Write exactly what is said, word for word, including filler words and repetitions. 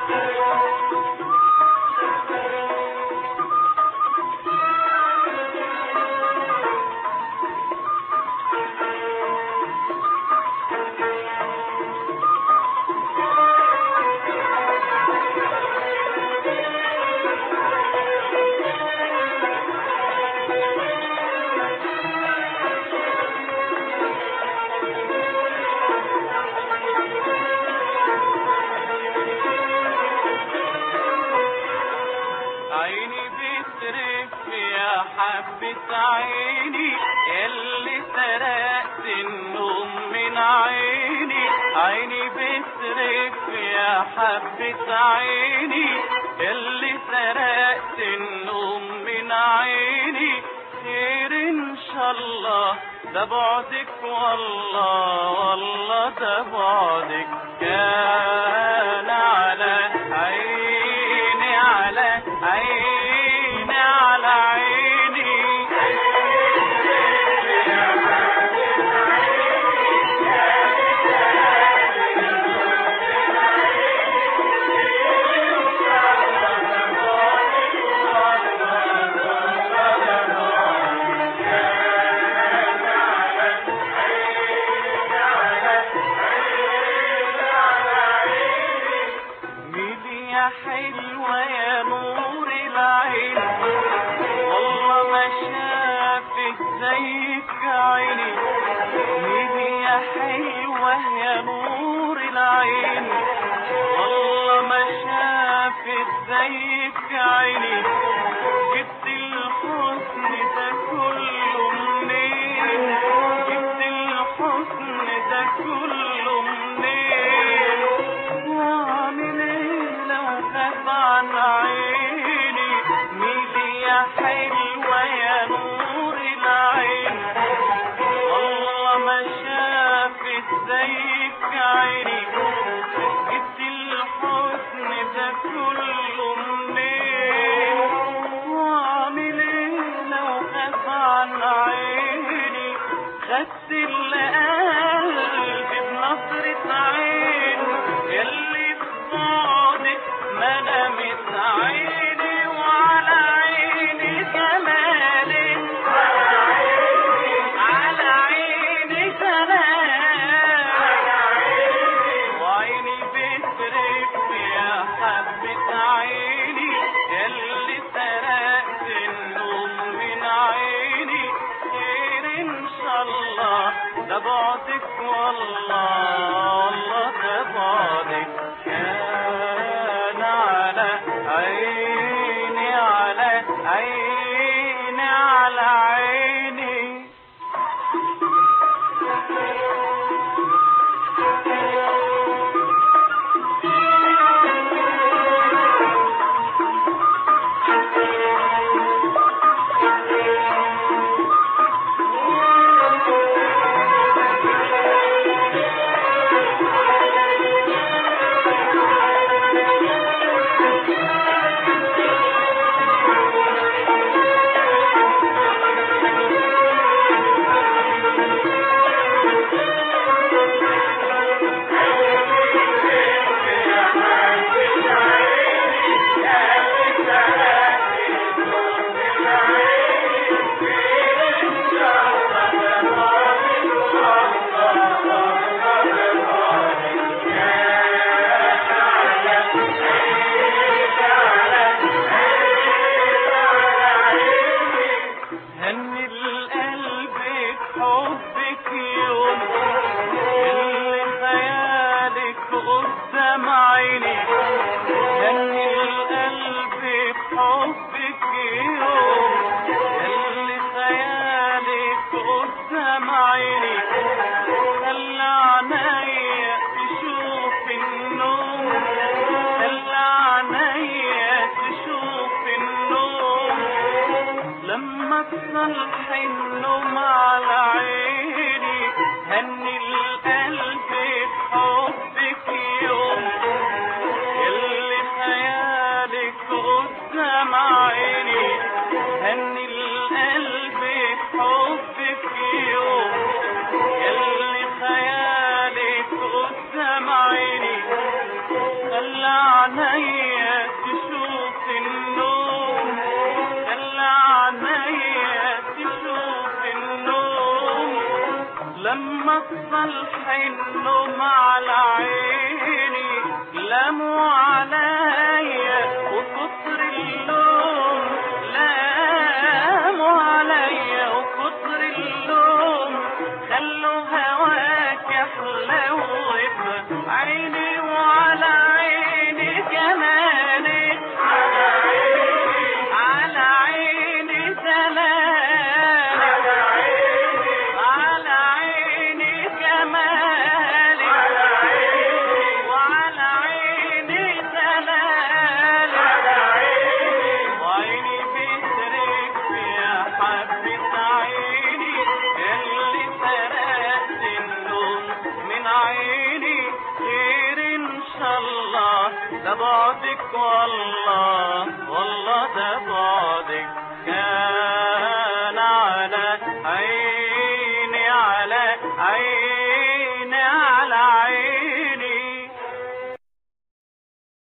حبة عيني اللي سرقت النوم من عيني، عيني بترف يا حبة عيني اللي سرقت النوم من عيني. خير ان شاء الله ده بعدك والله والله ده بعدك كان على عيني على عيني على عيني. حلوة يا نور العين والله ما شافت زيك عيني. مين يا حلوة يا نور العين والله ما شافت زيك عيني. جبت الحسن ده كله منين؟ جبت الحسن ده كله منين؟ واعمل ايه لو غاب عن عيني؟ ميلي يا حلوة يا نور العين والله ما شافت زيك عيني. جبت الحسن ده كله منين؟ واعمل ايه لو غاب عن عيني؟ خدت اللي قلبي بنظرة عين اللي في بعدك ما نامت عيني. وعلى عيني جمالك على عيني سلام وعيني بترف يا حبة عيني اللي سرقت النوم من عيني. خير ان شاء الله ده بعدك والله والله ده بعدك كان على عيني على عيني على عيني. قدام عيني هني القلب بحبك يوم اللي خيالك قدام عيني. خلى عينيا تشوف النوم خلى عينيا تشوف النوم لما تصلح النوم على عيني. هني القلب بحبك يوم اللي خيالك قدام عيني. هني القلب بحبك يوم اللي خيالك قدام عيني. خلى عينيا تشوف النوم، خلى عينيا تشوف النوم، لما تصلحي النوم على عيني لاموا عليا وكتر اللوم، لاموا عليا وكتر اللوم، خلوا هواك يحلوك عيني وعلى عيني جمالك، على عيني على عيني دلالك، على عيني على عيني جمالك، على عيني وعلى عيني دلالك، على عيني وعيني بترك يا حبة عيني اللي سرقت النوم من عيني، خير ان شاء الله ده بعدك والله والله ده بعدك كان على عيني.